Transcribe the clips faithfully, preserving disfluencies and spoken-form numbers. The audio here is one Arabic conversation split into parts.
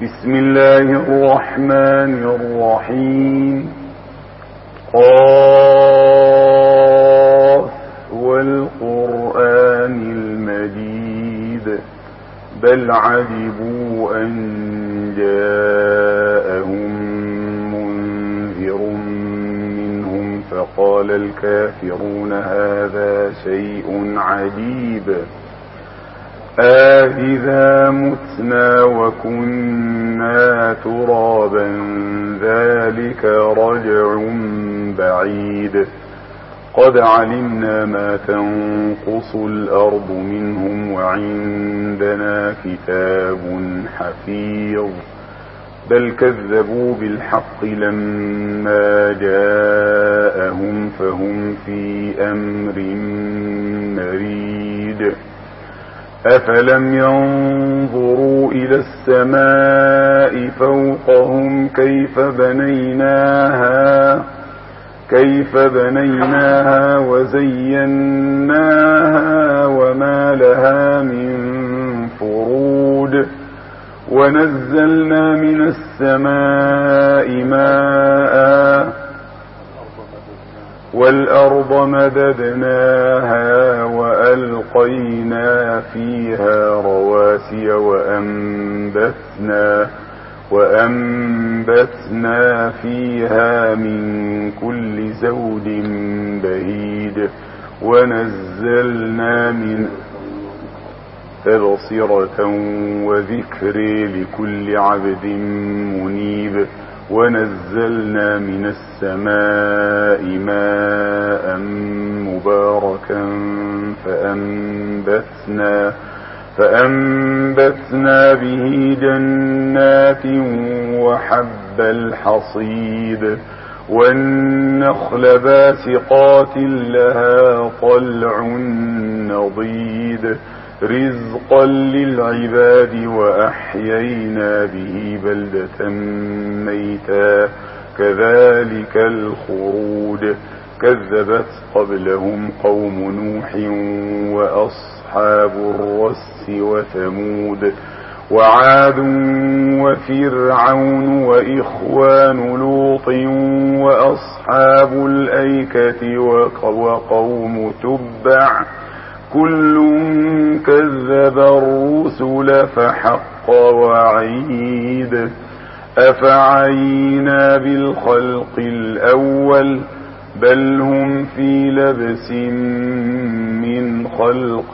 بسم الله الرحمن الرحيم. قاف والقرآن المجيد بل عجبوا أن جاءهم منذر منهم فقال الكافرون هذا شيء عجيب أإذا متنا وكنا ترابا ذلك رجع بعيد قد علمنا ما تنقص الأرض منهم وعندنا كتاب حفيظ بل كذبوا بالحق لما جاءهم فهم في أمر مريد أفلم ينظروا إلى السماء فوقهم كيف بنيناها كيف بنيناها وزيناها وما لها من فروج ونزلنا من السماء ماء والأرض مددناها وألقينا فيها رواسي وأنبتنا وأنبتنا فيها من كل زوج بهيج ونزلنا من تبصرة وذكر لكل عبد منيب ونزلنا من السماء ماء مباركا فأنبتنا فأنبتنا به جنات وحب الحصيد والنخل باسقات لها طلع نضيد رزقا للعباد وأحيينا به بلدة ميتا كذلك الخروج كذبت قبلهم قوم نوح وأصحاب الرس وثمود وعاد وفرعون وإخوان لوط وأصحاب الأيكة وقوم تبع كل كذب الرسل فحق وعيد أفعينا بالخلق الأول بل هم في لبس من خلق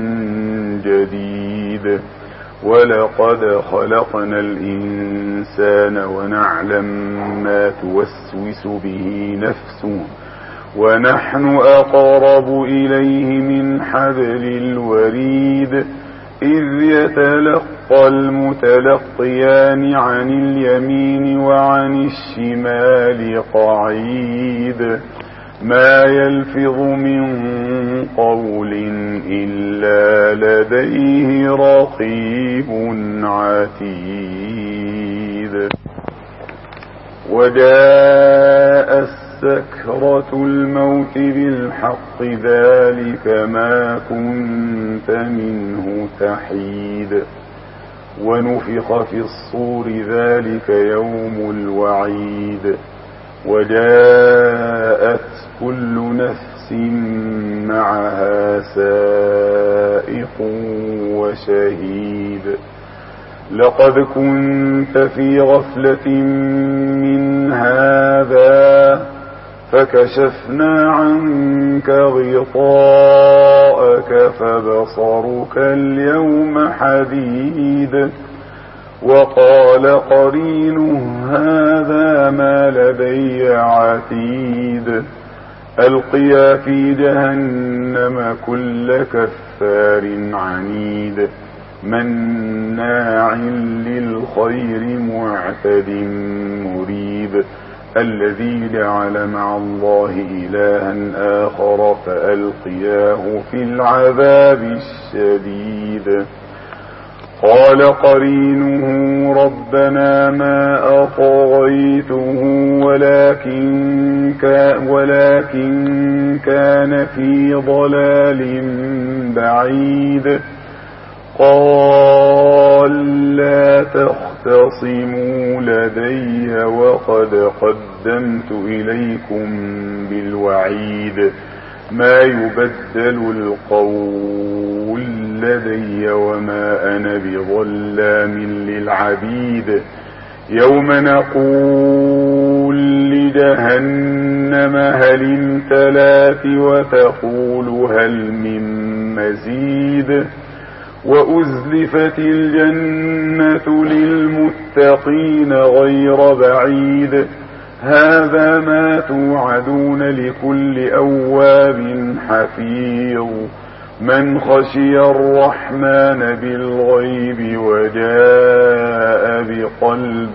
جديد ولقد خلقنا الإنسان ونعلم ما توسوس به نفسه ونحن أقرب إليه من حبل الوريد إذ يتلقى المتلقيان عن اليمين وعن الشمال قعيد ما يلفظ من قول إلا لديه رقيب عتيد وجاء سكرة الموت بالحق ذلك ما كنت منه تحيد ونفخ في الصور ذلك يوم الوعيد وجاءت كل نفس معها سائق وشهيد لقد كنت في غفلة من هذا فكشفنا عنك غطاءك فبصرك اليوم حديد وقال قرينه هذا ما لدي عتيد ألقيا في جهنم كل كفار عنيد مناع للخير معتد مريب الذي جعل مع الله إلها آخر فألقياه في العذاب الشديد قال قرينه ربنا ما أطغيته ولكن كان, ولكن كان في ضلال بعيد قال لا تخف تختصموا لدي وقد قدمت إليكم بالوعيد ما يبدل القول لدي وما أنا بظلام للعبيد يوم نقول لجهنم هل امتلأت وتقول هل من مزيد وأزلفت الجنة للمتقين غير بعيد هذا ما توعدون لكل أواب حفيظ من خشي الرحمن بالغيب وجاء بقلب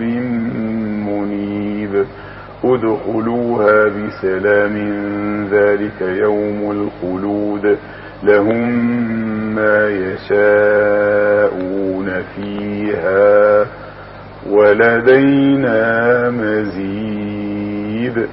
منيب ادخلوها بسلام ذلك يوم الخلود لهم ما يشاءون فيها ولدينا مزيد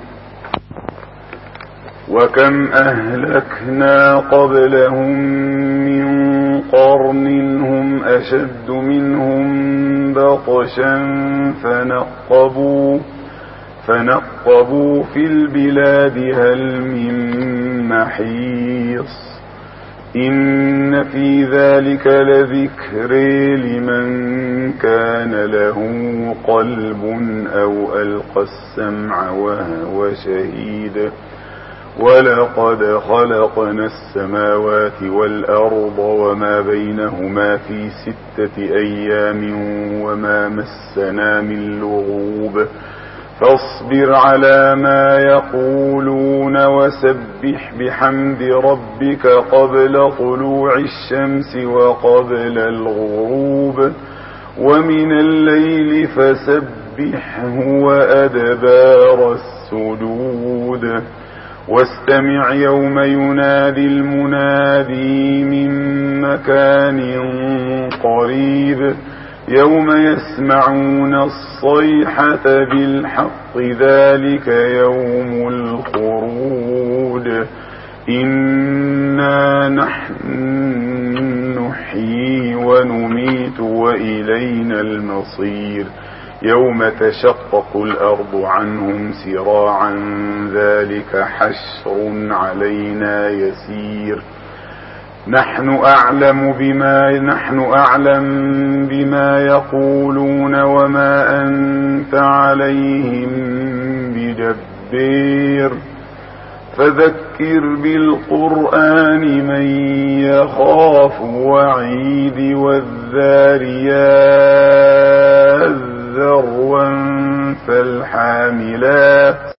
وكم أهلكنا قبلهم من قرن هم أشد منهم بطشا فنقبوا فنقبوا في البلاد هل من محيص إن في ذلك لذكر لمن كان له قلب أو ألقى السمع وهو شهيد ولقد خلقنا السماوات والأرض وما بينهما في ستة أيام وما مسنا من لغوب فاصبر على ما يقولون وسبح بحمد ربك قبل طلوع الشمس وقبل الغروب ومن الليل فسبحه وأدبار السجود واستمع يوم ينادي المنادي من مكان قريب يوم يسمعون الصيحة بالحق ذلك يوم الخروج إنا نحن نحيي ونميت وإلينا المصير يوم تشقق الأرض عنهم سراعا ذلك حشر علينا يسير نحن أعلم بما نحن أعلم بما يقولون وما أنت عليهم بجبير فذكر بالقرآن من يخاف وعيد والذاريات ذروا فالحاملات